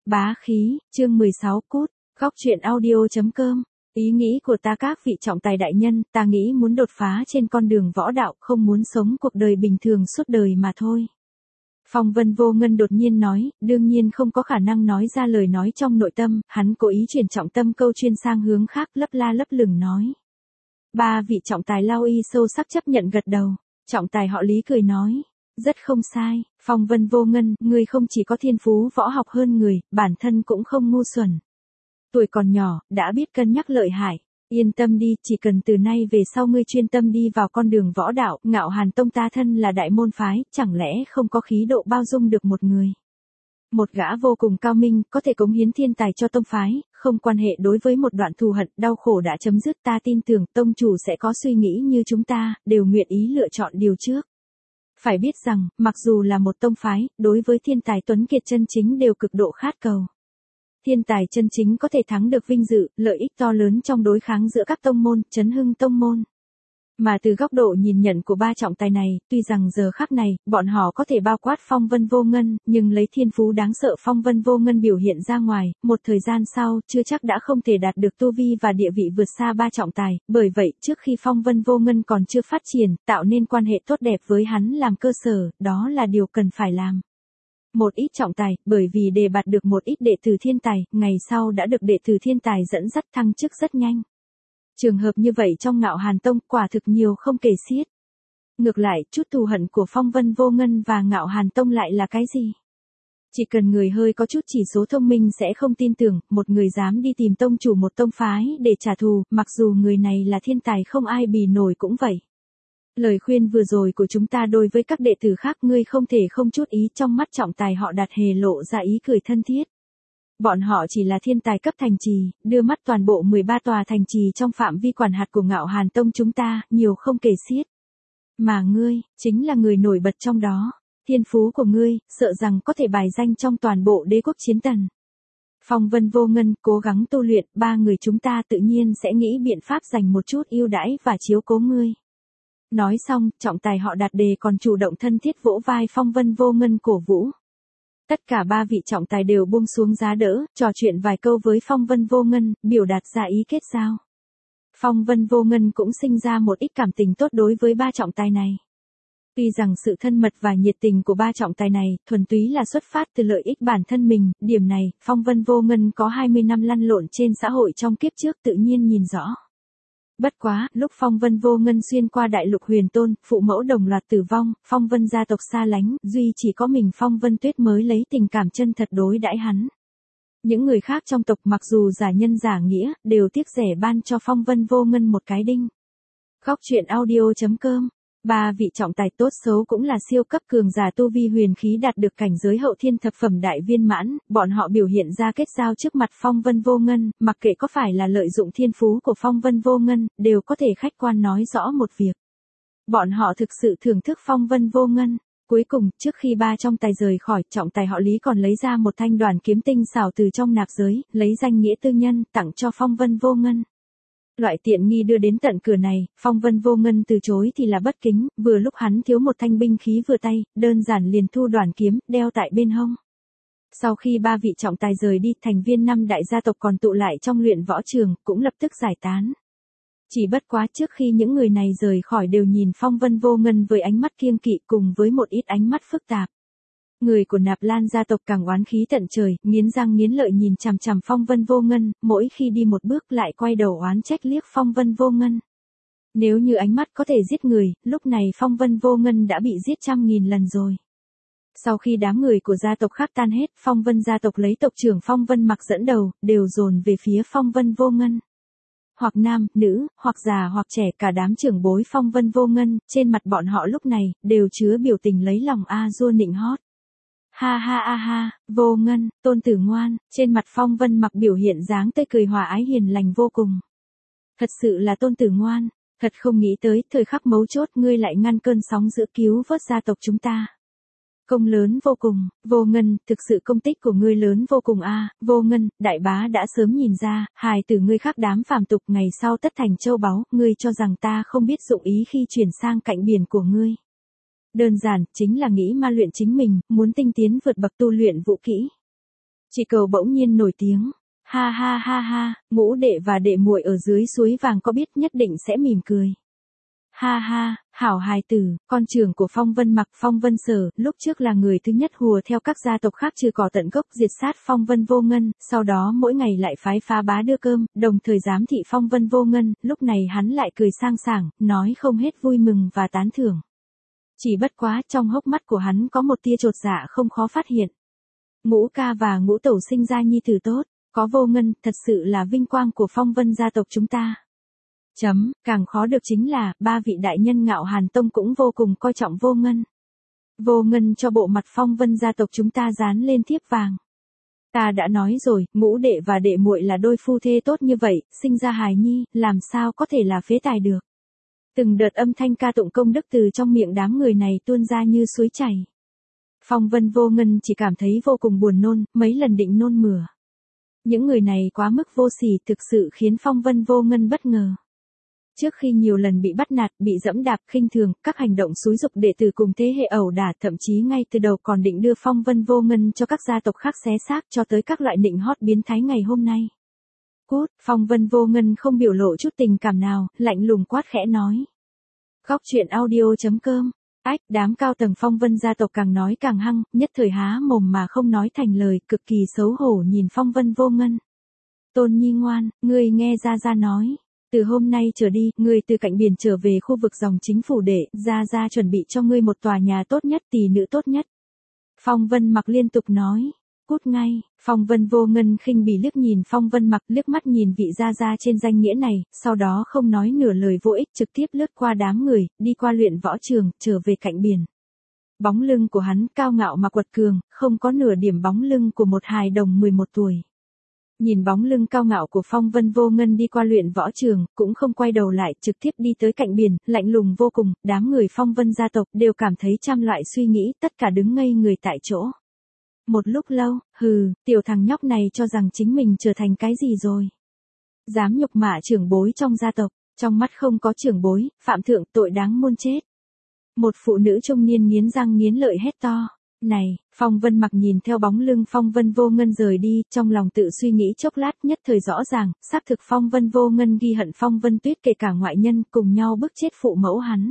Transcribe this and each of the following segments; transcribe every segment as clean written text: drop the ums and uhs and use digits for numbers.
Bá khí, chương 16 cút, góc truyện audio.com. Ý nghĩ của ta các vị trọng tài đại nhân, ta nghĩ muốn đột phá trên con đường võ đạo, không muốn sống cuộc đời bình thường suốt đời mà thôi. Phong Vân Vô Ngân đột nhiên nói, đương nhiên không có khả năng nói ra lời nói trong nội tâm, hắn cố ý chuyển trọng tâm câu chuyên sang hướng khác, lấp la lấp lửng nói. Ba vị trọng tài Lao Y sâu sắc chấp nhận gật đầu, trọng tài họ Lý cười nói. Rất không sai, Phong Vân Vô Ngân, ngươi không chỉ có thiên phú võ học hơn người, bản thân cũng không ngu xuẩn. Tuổi còn nhỏ, đã biết cân nhắc lợi hại. Yên tâm đi, chỉ cần từ nay về sau ngươi chuyên tâm đi vào con đường võ đạo, Ngạo Hàn Tông ta thân là đại môn phái, chẳng lẽ không có khí độ bao dung được một người. Một gã vô cùng cao minh, có thể cống hiến thiên tài cho tông phái, không quan hệ đối với một đoạn thù hận, đau khổ đã chấm dứt, ta tin tưởng tông chủ sẽ có suy nghĩ như chúng ta, đều nguyện ý lựa chọn điều trước. Phải biết rằng, mặc dù là một tông phái, đối với thiên tài tuấn kiệt chân chính đều cực độ khát cầu. Thiên tài chân chính có thể thắng được vinh dự, lợi ích to lớn trong đối kháng giữa các tông môn, chấn hưng tông môn. Mà từ góc độ nhìn nhận của ba trọng tài này, tuy rằng giờ khắc này, bọn họ có thể bao quát Phong Vân Vô Ngân, nhưng lấy thiên phú đáng sợ Phong Vân Vô Ngân biểu hiện ra ngoài, một thời gian sau, chưa chắc đã không thể đạt được tu vi và địa vị vượt xa ba trọng tài, bởi vậy, trước khi Phong Vân Vô Ngân còn chưa phát triển, tạo nên quan hệ tốt đẹp với hắn làm cơ sở, đó là điều cần phải làm. Một ít trọng tài, bởi vì đề bạt được một ít đệ tử thiên tài, ngày sau đã được đệ tử thiên tài dẫn dắt thăng chức rất nhanh. Trường hợp như vậy trong Ngạo Hàn Tông quả thực nhiều không kể xiết. Ngược lại, chút thù hận của Phong Vân Vô Ngân và Ngạo Hàn Tông lại là cái gì? Chỉ cần người hơi có chút chỉ số thông minh sẽ không tin tưởng, một người dám đi tìm tông chủ một tông phái để trả thù, mặc dù người này là thiên tài không ai bì nổi cũng vậy. Lời khuyên vừa rồi của chúng ta đối với các đệ tử khác ngươi không thể không chút ý, trong mắt trọng tài họ Đạt hề lộ ra ý cười thân thiết. Bọn họ chỉ là thiên tài cấp thành trì, đưa mắt toàn bộ 13 tòa thành trì trong phạm vi quản hạt của Ngạo Hàn Tông chúng ta, nhiều không kể xiết. Mà ngươi, chính là người nổi bật trong đó. Thiên phú của ngươi, sợ rằng có thể bài danh trong toàn bộ đế quốc chiến tần. Phong Vân Vô Ngân, cố gắng tu luyện, ba người chúng ta tự nhiên sẽ nghĩ biện pháp dành một chút ưu đãi và chiếu cố ngươi. Nói xong, trọng tài họ Đạt đề còn chủ động thân thiết vỗ vai Phong Vân Vô Ngân cổ vũ. Tất cả ba vị trọng tài đều buông xuống giá đỡ, trò chuyện vài câu với Phong Vân Vô Ngân, biểu đạt ra ý kết giao. Phong Vân Vô Ngân cũng sinh ra một ít cảm tình tốt đối với ba trọng tài này. Tuy rằng sự thân mật và nhiệt tình của ba trọng tài này, thuần túy là xuất phát từ lợi ích bản thân mình, điểm này, Phong Vân Vô Ngân có 20 năm lăn lộn trên xã hội trong kiếp trước tự nhiên nhìn rõ. Bất quá, lúc Phong Vân Vô Ngân xuyên qua đại lục huyền tôn, phụ mẫu đồng loạt tử vong, Phong Vân gia tộc xa lánh, duy chỉ có mình Phong Vân Tuyết mới lấy tình cảm chân thật đối đãi hắn. Những người khác trong tộc mặc dù giả nhân giả nghĩa, đều tiếc rẻ ban cho Phong Vân Vô Ngân một cái đinh. Góc truyện audio.com. Ba vị trọng tài tốt xấu cũng là siêu cấp cường giả tu vi huyền khí đạt được cảnh giới hậu thiên thập phẩm đại viên mãn, bọn họ biểu hiện ra kết giao trước mặt Phong Vân Vô Ngân, mặc kệ có phải là lợi dụng thiên phú của Phong Vân Vô Ngân, đều có thể khách quan nói rõ một việc. Bọn họ thực sự thưởng thức Phong Vân Vô Ngân. Cuối cùng, trước khi ba trọng tài rời khỏi, trọng tài họ Lý còn lấy ra một thanh đoàn kiếm tinh xảo từ trong nạp giới, lấy danh nghĩa tư nhân, tặng cho Phong Vân Vô Ngân. Loại tiện nghi đưa đến tận cửa này, Phong Vân Vô Ngân từ chối thì là bất kính, vừa lúc hắn thiếu một thanh binh khí vừa tay, đơn giản liền thu đoàn kiếm, đeo tại bên hông. Sau khi ba vị trọng tài rời đi, thành viên 5 đại gia tộc còn tụ lại trong luyện võ trường, cũng lập tức giải tán. Chỉ bất quá trước khi những người này rời khỏi đều nhìn Phong Vân Vô Ngân với ánh mắt kiêng kỵ cùng với một ít ánh mắt phức tạp. Người của Nạp Lan gia tộc càng oán khí tận trời, nghiến răng nghiến lợi nhìn chằm chằm Phong Vân Vô Ngân, mỗi khi đi một bước lại quay đầu oán trách liếc Phong Vân Vô Ngân. Nếu như ánh mắt có thể giết người, lúc này Phong Vân Vô Ngân đã bị giết 100.000 lần rồi. Sau khi đám người của gia tộc khác tan hết, Phong Vân gia tộc lấy tộc trưởng Phong Vân Mặc dẫn đầu, đều dồn về phía Phong Vân Vô Ngân. Hoặc nam, nữ, hoặc già hoặc trẻ, cả đám trưởng bối Phong Vân Vô Ngân, trên mặt bọn họ lúc này, đều chứa biểu tình lấy lòng a dua nịnh hót. Ha ha a ha, Vô Ngân, tôn tử ngoan, trên mặt Phong Vân Mặc biểu hiện dáng tươi cười hòa ái hiền lành vô cùng. Thật sự là tôn tử ngoan, thật không nghĩ tới, thời khắc mấu chốt ngươi lại ngăn cơn sóng dữ cứu vớt gia tộc chúng ta. Công lớn vô cùng, Vô Ngân, thực sự công tích của ngươi lớn vô cùng a, Vô Ngân, đại bá đã sớm nhìn ra, hài tử ngươi khác đám phàm tục ngày sau tất thành châu báu, ngươi cho rằng ta không biết dụng ý khi chuyển sang cạnh biển của ngươi. Đơn giản, chính là nghĩ ma luyện chính mình, muốn tinh tiến vượt bậc tu luyện vũ kỹ. Chị Cầu bỗng nhiên nổi tiếng. Ha ha ha ha, ngũ đệ và đệ muội ở dưới suối vàng có biết nhất định sẽ mỉm cười. Ha ha, hảo hài tử, con trưởng của Phong Vân Mặc, Phong Vân Sở, lúc trước là người thứ nhất hùa theo các gia tộc khác trừ cỏ tận gốc diệt sát Phong Vân Vô Ngân, sau đó mỗi ngày lại phái phá bá đưa cơm, đồng thời giám thị Phong Vân Vô Ngân, lúc này hắn lại cười sang sảng, nói không hết vui mừng và tán thưởng. Chỉ bất quá trong hốc mắt của hắn có một tia chột dạ không khó phát hiện. Ngũ ca và ngũ tẩu sinh ra nhi tử tốt, có Vô Ngân, thật sự là vinh quang của Phong Vân gia tộc chúng ta. Càng khó được chính là, ba vị đại nhân Ngạo Hàn Tông cũng vô cùng coi trọng Vô Ngân. Vô Ngân cho bộ mặt Phong Vân gia tộc chúng ta dán lên thiếp vàng. Ta đã nói rồi, ngũ đệ và đệ muội là đôi phu thê tốt như vậy, sinh ra hài nhi, làm sao có thể là phế tài được. Từng đợt âm thanh ca tụng công đức từ trong miệng đám người này tuôn ra như suối chảy. Phong Vân Vô Ngân chỉ cảm thấy vô cùng buồn nôn, mấy lần định nôn mửa. Những người này quá mức vô sỉ thực sự khiến Phong Vân Vô Ngân bất ngờ. Trước khi nhiều lần bị bắt nạt, bị dẫm đạp, khinh thường, các hành động xúi giục đệ tử cùng thế hệ ẩu đả, thậm chí ngay từ đầu còn định đưa Phong Vân Vô Ngân cho các gia tộc khác xé xác, cho tới các loại nịnh hót biến thái ngày hôm nay. Cút, Phong Vân Vô Ngân không biểu lộ chút tình cảm nào, lạnh lùng quát khẽ nói. Góc truyện audio.com. Đám cao tầng Phong Vân gia tộc càng nói càng hăng, nhất thời há mồm mà không nói thành lời, cực kỳ xấu hổ nhìn Phong Vân Vô Ngân. Tôn Nhi ngoan, ngươi nghe Gia nói. Từ hôm nay trở đi, ngươi từ cạnh biển trở về khu vực dòng chính phủ để, Gia chuẩn bị cho ngươi một tòa nhà tốt nhất, tỷ nữ tốt nhất. Phong Vân Mặc liên tục nói. Cút ngay, Phong Vân Vô Ngân khinh bỉ liếc nhìn Phong Vân Mặc, liếc mắt nhìn vị Gia trên danh nghĩa này, sau đó không nói nửa lời vô ích, trực tiếp lướt qua đám người, đi qua luyện võ trường, trở về cạnh biển. Bóng lưng của hắn cao ngạo mà quật cường, không có nửa điểm bóng lưng của một hài đồng 11 tuổi. Nhìn bóng lưng cao ngạo của Phong Vân Vô Ngân đi qua luyện võ trường, cũng không quay đầu lại, trực tiếp đi tới cạnh biển, lạnh lùng vô cùng, đám người Phong Vân gia tộc đều cảm thấy trăm loại suy nghĩ, tất cả đứng ngây người tại chỗ. Một lúc lâu, tiểu thằng nhóc này cho rằng chính mình trở thành cái gì rồi. Dám nhục mạ trưởng bối trong gia tộc, trong mắt không có trưởng bối, phạm thượng tội đáng muôn chết. Một phụ nữ trung niên nghiến răng nghiến lợi hét to. Này, Phong Vân Mặc nhìn theo bóng lưng Phong Vân Vô Ngân rời đi, trong lòng tự suy nghĩ chốc lát nhất thời rõ ràng, xác thực Phong Vân Vô Ngân ghi hận Phong Vân Tuyết kể cả ngoại nhân cùng nhau bức chết phụ mẫu hắn.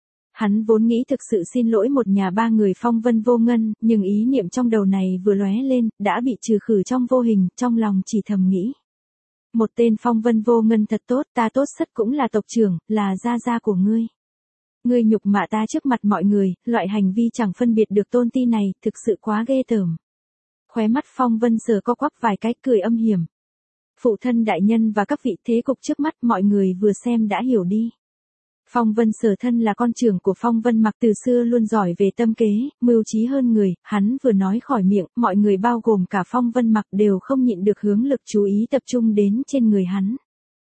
Hắn vốn nghĩ thực sự xin lỗi một nhà ba người Phong Vân Vô Ngân, nhưng ý niệm trong đầu này vừa lóe lên, đã bị trừ khử trong vô hình, trong lòng chỉ thầm nghĩ. Một tên Phong Vân Vô Ngân thật tốt, ta tốt sất cũng là tộc trưởng, là gia của ngươi. Ngươi nhục mạ ta trước mặt mọi người, loại hành vi chẳng phân biệt được tôn ti này, thực sự quá ghê tởm. Khóe mắt Phong Vân Sở co quắp vài cái cười âm hiểm. Phụ thân đại nhân và các vị thế cục trước mắt mọi người vừa xem đã hiểu đi. Phong Vân Sở thân là con trưởng của Phong Vân Mặc từ xưa luôn giỏi về tâm kế, mưu trí hơn người, hắn vừa nói khỏi miệng, mọi người bao gồm cả Phong Vân Mặc đều không nhịn được hướng lực chú ý tập trung đến trên người hắn.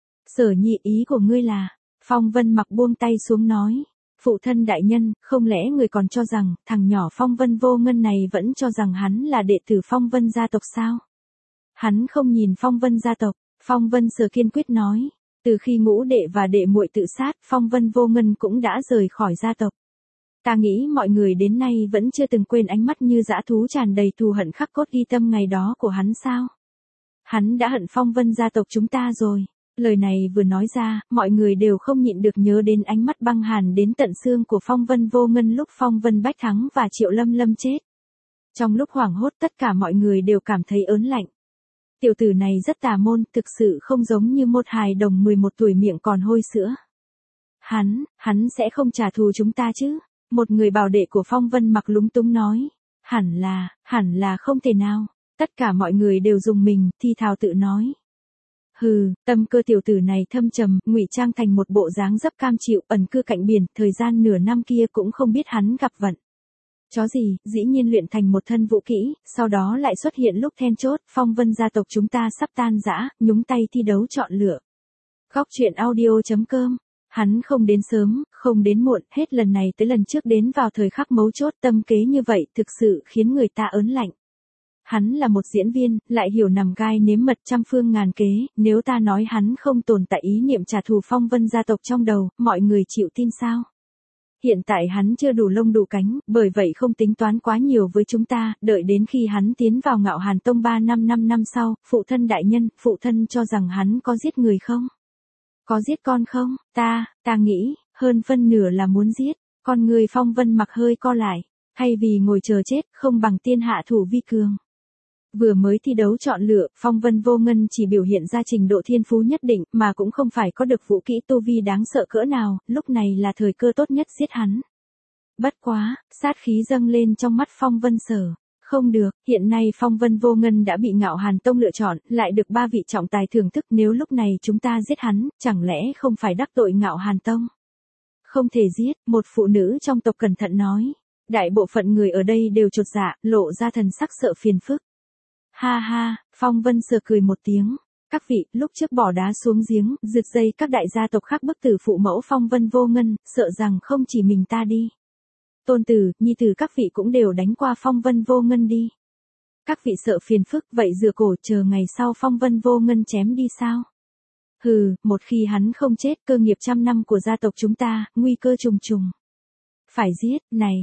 Sở nhị ý của ngươi là, Phong Vân Mặc buông tay xuống nói. Phụ thân đại nhân, không lẽ người còn cho rằng, thằng nhỏ Phong Vân Vô Ngân này vẫn cho rằng hắn là đệ tử Phong Vân gia tộc sao? Hắn không nhìn Phong Vân gia tộc, Phong Vân Sở kiên quyết nói. Từ khi ngũ đệ và đệ muội tự sát, Phong Vân Vô Ngân cũng đã rời khỏi gia tộc. Ta nghĩ mọi người đến nay vẫn chưa từng quên ánh mắt như dã thú tràn đầy thù hận khắc cốt ghi tâm ngày đó của hắn sao? Hắn đã hận Phong Vân gia tộc chúng ta rồi. Lời này vừa nói ra, mọi người đều không nhịn được nhớ đến ánh mắt băng hàn đến tận xương của Phong Vân Vô Ngân lúc Phong Vân Bách Thắng và Triệu Lâm Lâm chết. Trong lúc hoảng hốt tất cả mọi người đều cảm thấy ớn lạnh. Tiểu tử này rất tà môn, thực sự không giống như một hài đồng 11 tuổi miệng còn hôi sữa. Hắn sẽ không trả thù chúng ta chứ? Một người bảo đệ của Phong Vân Mặc lúng túng nói. Hẳn là không thể nào. Tất cả mọi người đều dùng mình, thi thào tự nói. Tâm cơ tiểu tử này thâm trầm, ngụy trang thành một bộ dáng dấp cam chịu, ẩn cư cạnh biển, thời gian nửa năm kia cũng không biết hắn gặp vận. Chó gì, dĩ nhiên luyện thành một thân vũ kỹ, sau đó lại xuất hiện lúc then chốt, Phong Vân gia tộc chúng ta sắp tan rã, nhúng tay thi đấu chọn lựa. Góc truyện audio.com. Hắn không đến sớm, không đến muộn, hết lần này tới lần trước đến vào thời khắc mấu chốt, tâm kế như vậy thực sự khiến người ta ớn lạnh. Hắn là một diễn viên, lại hiểu nằm gai nếm mật trăm phương ngàn kế, nếu ta nói hắn không tồn tại ý niệm trả thù Phong Vân gia tộc trong đầu, mọi người chịu tin sao? Hiện tại hắn chưa đủ lông đủ cánh, bởi vậy không tính toán quá nhiều với chúng ta, đợi đến khi hắn tiến vào Ngạo Hàn Tông 5 năm sau, phụ thân đại nhân, phụ thân cho rằng hắn có giết người không? Có giết con không? Ta nghĩ, hơn phân nửa là muốn giết, con người Phong Vân Mặc hơi co lại, thay vì ngồi chờ chết, không bằng tiên hạ thủ vi cường. Vừa mới thi đấu chọn lựa, Phong Vân Vô Ngân chỉ biểu hiện ra trình độ thiên phú nhất định, mà cũng không phải có được vũ kỹ tu vi đáng sợ cỡ nào, lúc này là thời cơ tốt nhất giết hắn. Bất quá, sát khí dâng lên trong mắt Phong Vân Sở. Không được, hiện nay Phong Vân Vô Ngân đã bị Ngạo Hàn Tông lựa chọn, lại được 3 vị trọng tài thưởng thức, nếu lúc này chúng ta giết hắn, chẳng lẽ không phải đắc tội Ngạo Hàn Tông? Không thể giết, một phụ nữ trong tộc cẩn thận nói. Đại bộ phận người ở đây đều chột dạ, lộ ra thần sắc sợ phiền phức. Ha ha, Phong Vân Sở cười một tiếng. Các vị, lúc trước bỏ đá xuống giếng, rượt dây các đại gia tộc khác bức tử phụ mẫu Phong Vân Vô Ngân, sợ rằng không chỉ mình ta đi. Tôn tử, nhi tử các vị cũng đều đánh qua Phong Vân Vô Ngân đi. Các vị sợ phiền phức, vậy dựa cổ chờ ngày sau Phong Vân Vô Ngân chém đi sao? Hừ, một khi hắn không chết, cơ nghiệp trăm năm của gia tộc chúng ta, nguy cơ trùng trùng. Phải giết,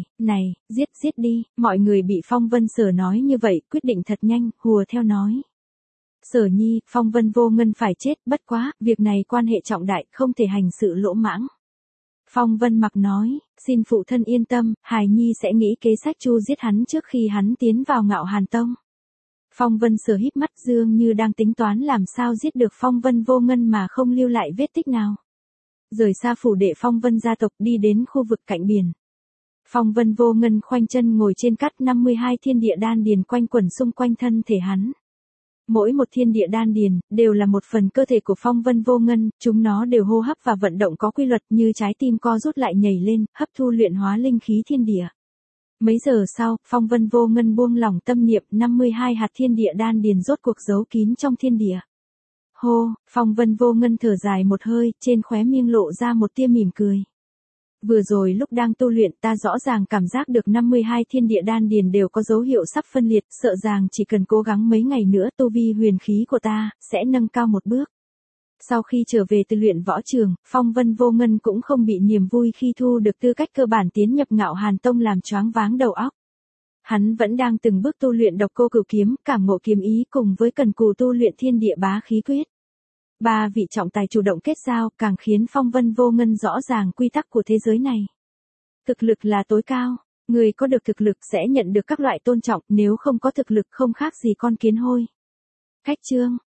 giết đi, mọi người bị Phong Vân Sở nói như vậy, quyết định thật nhanh, hùa theo nói. Sở nhi, Phong Vân Vô Ngân phải chết, bất quá, việc này quan hệ trọng đại, không thể hành sự lỗ mãng. Phong Vân Mặc nói, xin phụ thân yên tâm, hài nhi sẽ nghĩ kế sách chu giết hắn trước khi hắn tiến vào Ngạo Hàn Tông. Phong Vân Sở híp mắt dương như đang tính toán làm sao giết được Phong Vân Vô Ngân mà không lưu lại vết tích nào. Rời xa phủ đệ Phong Vân gia tộc đi đến khu vực cạnh biển. Phong Vân Vô Ngân khoanh chân ngồi trên cát 52 thiên địa đan điền quanh quẩn xung quanh thân thể hắn. Mỗi một thiên địa đan điền, đều là một phần cơ thể của Phong Vân Vô Ngân, chúng nó đều hô hấp và vận động có quy luật như trái tim co rút lại nhảy lên, hấp thu luyện hóa linh khí thiên địa. Mấy giờ sau, Phong Vân Vô Ngân buông lỏng tâm niệm 52 hạt thiên địa đan điền rốt cuộc giấu kín trong thiên địa. Hô, Phong Vân Vô Ngân thở dài một hơi, trên khóe miệng lộ ra một tia mỉm cười. Vừa rồi lúc đang tu luyện ta rõ ràng cảm giác được 52 thiên địa đan điền đều có dấu hiệu sắp phân liệt, sợ rằng chỉ cần cố gắng mấy ngày nữa tu vi huyền khí của ta, sẽ nâng cao một bước. Sau khi trở về từ luyện võ trường, Phong Vân Vô Ngân cũng không bị niềm vui khi thu được tư cách cơ bản tiến nhập Ngạo Hàn Tông làm choáng váng đầu óc. Hắn vẫn đang từng bước tu luyện Độc Cô Cửu Kiếm, cảm ngộ kiếm ý cùng với cần cù tu luyện thiên địa bá khí quyết. 3 vị trọng tài chủ động kết giao, càng khiến Phong Vân Vô Ngân rõ ràng quy tắc của thế giới này. Thực lực là tối cao, người có được thực lực sẽ nhận được các loại tôn trọng, nếu không có thực lực không khác gì con kiến hôi. Cách chương